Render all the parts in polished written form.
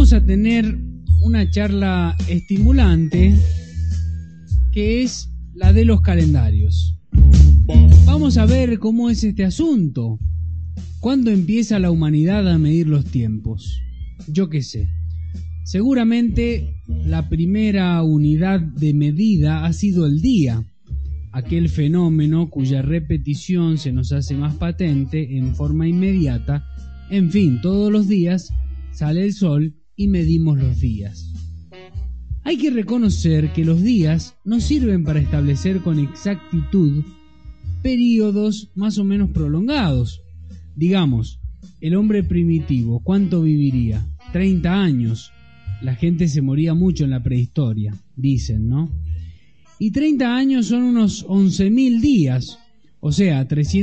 vamos a tener una charla estimulante que es la de los calendarios. Vamos a ver cómo es este asunto. ¿Cuándo empieza la humanidad a medir los tiempos? Yo qué sé. Seguramente la primera unidad de medida ha sido el día, aquel fenómeno cuya repetición se nos hace más patente en forma inmediata. En fin, todos los días sale el sol y medimos los días. Hay que reconocer que los días no sirven para establecer con exactitud períodos más o menos prolongados. Digamos, el hombre primitivo, ¿cuánto viviría? 30 años. La gente se moría mucho en la prehistoria, dicen, ¿no? Y 30 años son unos 11.000 días, o sea,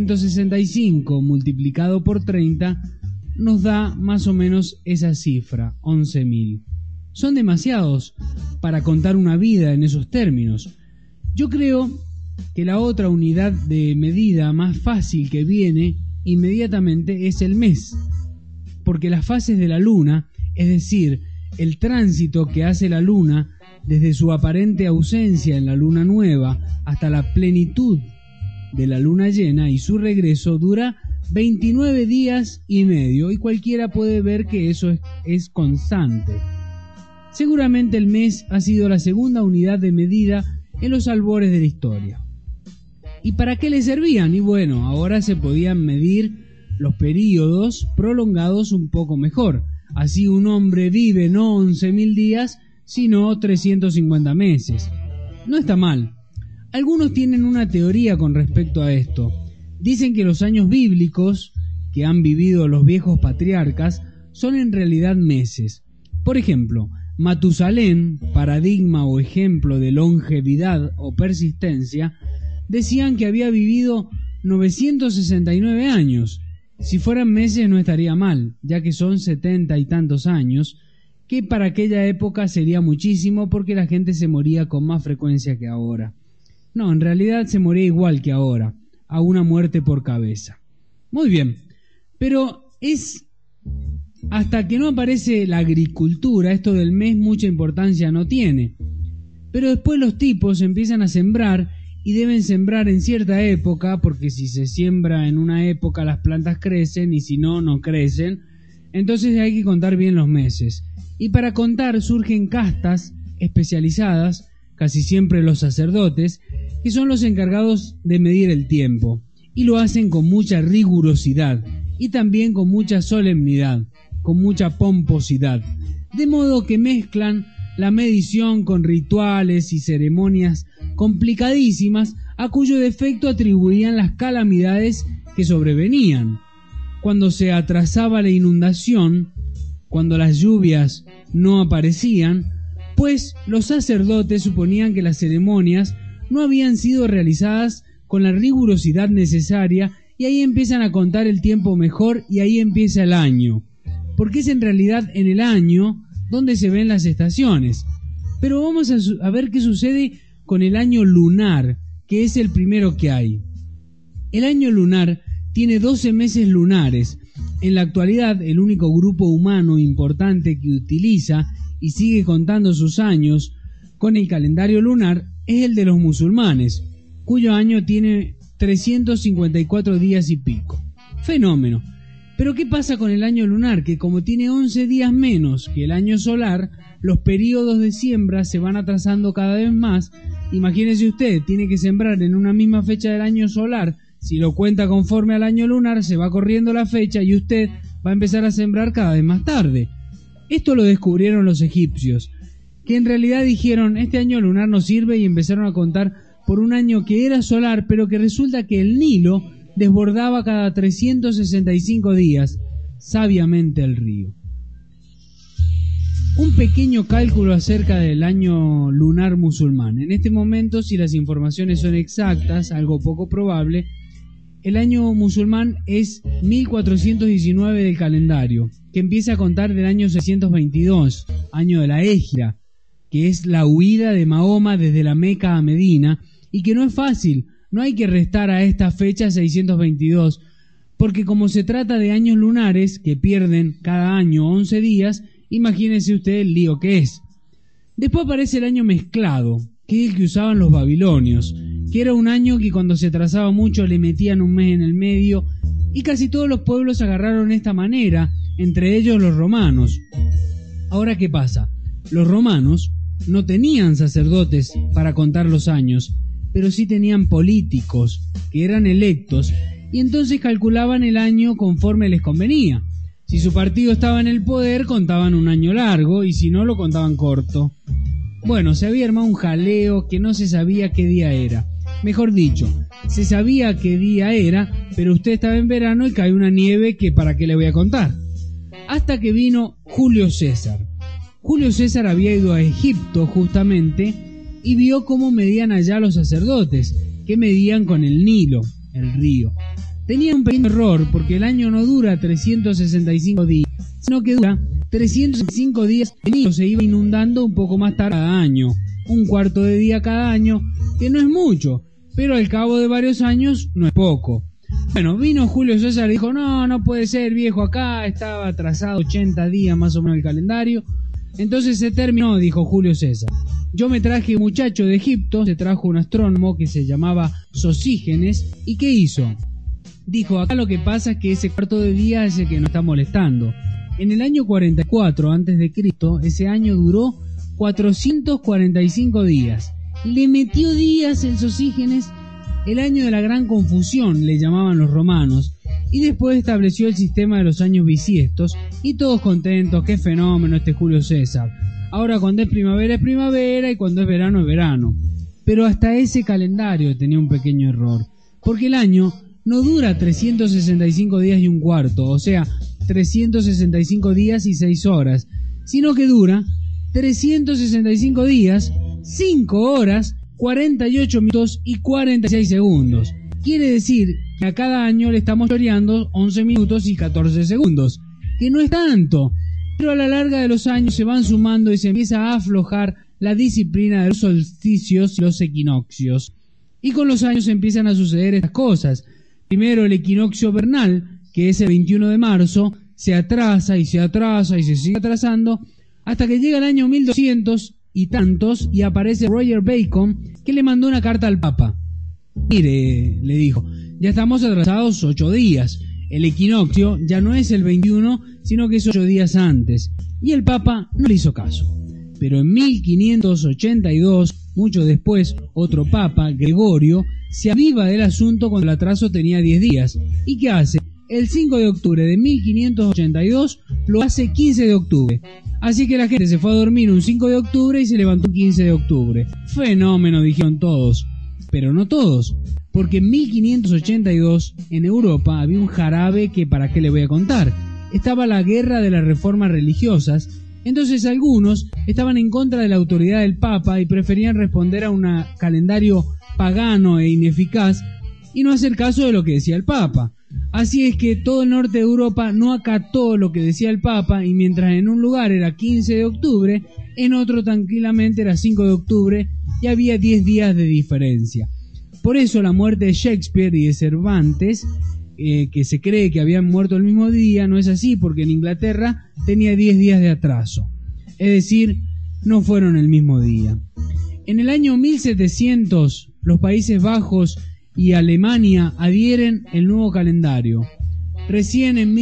365 multiplicado por 30 nos da más o menos esa cifra, 11.000. Son demasiados para contar una vida en esos términos. Yo creo que la otra unidad de medida más fácil que viene inmediatamente es el mes, porque las fases de la luna, es decir, el tránsito que hace la luna desde su aparente ausencia en la luna nueva hasta la plenitud de la luna llena y su regreso, dura 29 días y medio, y cualquiera puede ver que eso es constante. Seguramente el mes ha sido la segunda unidad de medida en los albores de la historia. ¿Y para qué le servían? Y bueno, ahora se podían medir los períodos prolongados un poco mejor. Así un hombre vive no 11.000 días, sino 350 meses. No está mal. Algunos tienen una teoría con respecto a esto. Dicen que los años bíblicos que han vivido los viejos patriarcas son en realidad meses. Por ejemplo, Matusalén, paradigma o ejemplo de longevidad o persistencia, decían que había vivido 969 años. Si fueran meses no estaría mal, ya que son 70 y tantos años, que para aquella época sería muchísimo porque la gente se moría con más frecuencia que ahora. No, en realidad se moría igual que ahora, a una muerte por cabeza. Muy bien, pero es hasta que no aparece la agricultura, esto del mes mucha importancia no tiene. Pero después los tipos empiezan a sembrar y deben sembrar en cierta época, porque si se siembra en una época las plantas crecen y si no, no crecen. Entonces hay que contar bien los meses. Y para contar surgen castas especializadas, casi siempre los sacerdotes, que son los encargados de medir el tiempo. Y lo hacen con mucha rigurosidad y también con mucha solemnidad, con mucha pomposidad. De modo que mezclan la medición con rituales y ceremonias complicadísimas a cuyo defecto atribuían las calamidades que sobrevenían. Cuando se atrasaba la inundación, cuando las lluvias no aparecían, pues los sacerdotes suponían que las ceremonias no habían sido realizadas con la rigurosidad necesaria y ahí empiezan a contar el tiempo mejor y ahí empieza el año, porque es en realidad en el año donde se ven las estaciones. Pero vamos a ver qué sucede con el año lunar, que es el primero que hay. El año lunar tiene 12 meses lunares. En la actualidad, el único grupo humano importante que utiliza y sigue contando sus años con el calendario lunar es el de los musulmanes, cuyo año tiene 354 días y pico. Fenómeno. Pero ¿qué pasa con el año lunar? Que como tiene 11 días menos que el año solar, los periodos de siembra se van atrasando cada vez más. Imagínese usted, tiene que sembrar en una misma fecha del año solar. Si lo cuenta conforme al año lunar, se va corriendo la fecha y usted va a empezar a sembrar cada vez más tarde. Esto lo descubrieron los egipcios, que en realidad dijeron, este año lunar no sirve, y empezaron a contar por un año que era solar, pero que resulta que el Nilo desbordaba cada 365 días sabiamente el río. Un pequeño cálculo acerca del año lunar musulmán. En este momento, si las informaciones son exactas, algo poco probable, el año musulmán es 1419 del calendario, que empieza a contar del año 622, año de la Égira, que es la huida de Mahoma desde la Meca a Medina, y que no es fácil. No hay que restar a esta fecha 622, porque como se trata de años lunares que pierden cada año 11 días, Imagínese usted el lío que es. Después aparece el año mezclado, que es el que usaban los babilonios, que era un año que cuando se atrasaba mucho le metían un mes en el medio, y casi todos los pueblos agarraron esta manera, entre ellos los romanos. Ahora, ¿qué pasa? Los romanos no tenían sacerdotes para contar los años, pero sí tenían políticos, que eran electos, y entonces calculaban el año conforme les convenía. Si su partido estaba en el poder, contaban un año largo, y si no, lo contaban corto. Bueno, se había armado un jaleo que no se sabía qué día era. Mejor dicho, se sabía qué día era, pero usted estaba en verano y cayó una nieve que para qué le voy a contar. Hasta que vino Julio César. Julio César había ido a Egipto justamente y vio cómo medían allá los sacerdotes, que medían con el Nilo, el río. Tenía un pequeño error porque el año no dura 365 días, sino que dura 365 días. El Nilo se iba inundando un poco más tarde cada año, un cuarto de día cada año, que no es mucho, pero al cabo de varios años no es poco. Bueno, vino Julio César y dijo, no puede ser, viejo, acá estaba atrasado 80 días más o menos el calendario. Entonces se terminó, dijo Julio César. Yo me traje un muchacho de Egipto, se trajo un astrónomo que se llamaba Sosígenes, ¿y qué hizo? Dijo, acá lo que pasa es que ese cuarto de día es el que nos está molestando. En el año 44 a.C., ese año duró 445 días. Le metió días el Sosígenes, el año de la gran confusión, le llamaban los romanos, y después estableció el sistema de los años bisiestos, y todos contentos, qué fenómeno este Julio César. Ahora cuando es primavera, y cuando es verano. Pero hasta ese calendario tenía un pequeño error, porque el año no dura 365 días y un cuarto, o sea, 365 días y 6 horas, sino que dura 365 días, 5 horas, 48 minutos y 46 segundos. Quiere decir que a cada año le estamos choreando 11 minutos y 14 segundos, que no es tanto, pero a la larga de los años se van sumando y se empieza a aflojar la disciplina de los solsticios y los equinoccios. Y con los años empiezan a suceder estas cosas. Primero el equinoccio vernal, que es el 21 de marzo, se atrasa y se sigue atrasando, hasta que llega el año 1200 y tantos y aparece Roger Bacon, que le mandó una carta al Papa. Mire, le dijo, ya estamos atrasados 8 días, el equinoccio ya no es el 21, sino que es 8 días antes, y el Papa no le hizo caso. Pero en 1582, mucho después, otro Papa, Gregorio, se aviva del asunto cuando el atraso tenía 10 días. ¿Y qué hace? El 5 de octubre de 1582 lo hace 15 de octubre. Así que la gente se fue a dormir un 5 de octubre y se levantó un 15 de octubre. Fenómeno, dijeron todos. Pero no todos, porque en 1582 en Europa había un jarabe que para qué le voy a contar. Estaba la guerra de las reformas religiosas, entonces algunos estaban en contra de la autoridad del Papa y preferían responder a un calendario pagano e ineficaz y no hacer caso de lo que decía el Papa. Así es que todo el norte de Europa no acató lo que decía el Papa y mientras en un lugar era 15 de octubre, en otro tranquilamente era 5 de octubre y había 10 días de diferencia. Por eso la muerte de Shakespeare y de Cervantes, que se cree que habían muerto el mismo día, no es así porque en Inglaterra tenía 10 días de atraso. Es decir, no fueron el mismo día. En el año 1700, los Países Bajos y Alemania adhieren el nuevo calendario. Recién en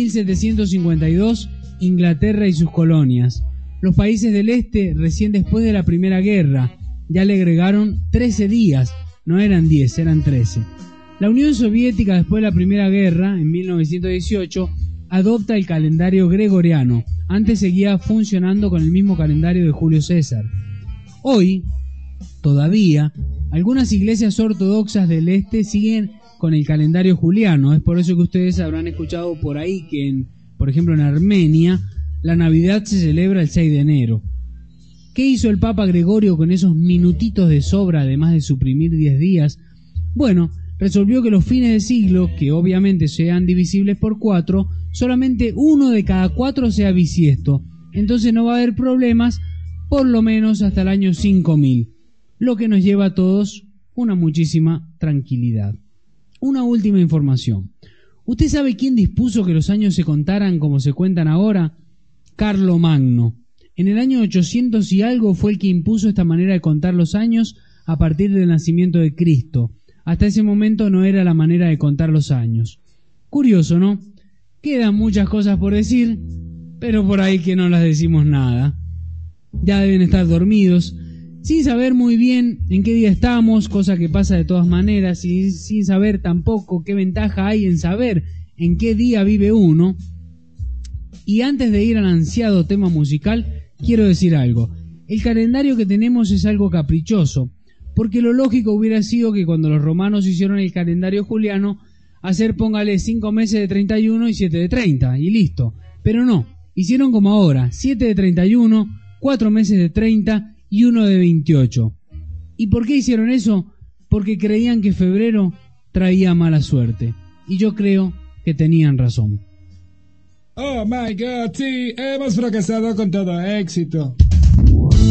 1752, Inglaterra y sus colonias. Los países del este, recién después de la Primera Guerra, ya le agregaron 13 días, no eran 10, eran 13. La Unión Soviética, después de la Primera Guerra, en 1918, adopta el calendario gregoriano. Antes seguía funcionando con el mismo calendario de Julio César. Hoy, todavía, algunas iglesias ortodoxas del este siguen con el calendario juliano. Es por eso que ustedes habrán escuchado por ahí que, por ejemplo, en Armenia, la Navidad se celebra el 6 de enero. ¿Qué hizo el Papa Gregorio con esos minutitos de sobra, además de suprimir 10 días? Bueno, resolvió que los fines de siglo, que obviamente sean divisibles por 4, solamente uno de cada 4 sea bisiesto. Entonces no va a haber problemas, por lo menos hasta el año 5000. Lo que nos lleva a todos una muchísima tranquilidad. Una última información. ¿Usted sabe quién dispuso que los años se contaran como se cuentan ahora? Carlomagno. en el año 800 y algo fue el que impuso esta manera de contar los años a partir del nacimiento de Cristo. Hasta ese momento no era la manera de contar los años. Curioso, ¿no? Quedan muchas cosas por decir, pero por ahí que no las decimos nada. Ya deben estar dormidos, sin saber muy bien en qué día estamos, cosa que pasa de todas maneras, y sin saber tampoco qué ventaja hay en saber en qué día vive uno. Y antes de ir al ansiado tema musical, quiero decir algo. El calendario que tenemos es algo caprichoso, porque lo lógico hubiera sido que cuando los romanos hicieron el calendario juliano, hacer póngale 5 meses de 31 y 7 de 30, y listo. Pero no, hicieron como ahora, 7 de 31, 4 meses de 30 y 1 de 28. ¿Y por qué hicieron eso? Porque creían que febrero traía mala suerte. Y yo creo que tenían razón. Oh my God, sí, hemos fracasado con todo éxito.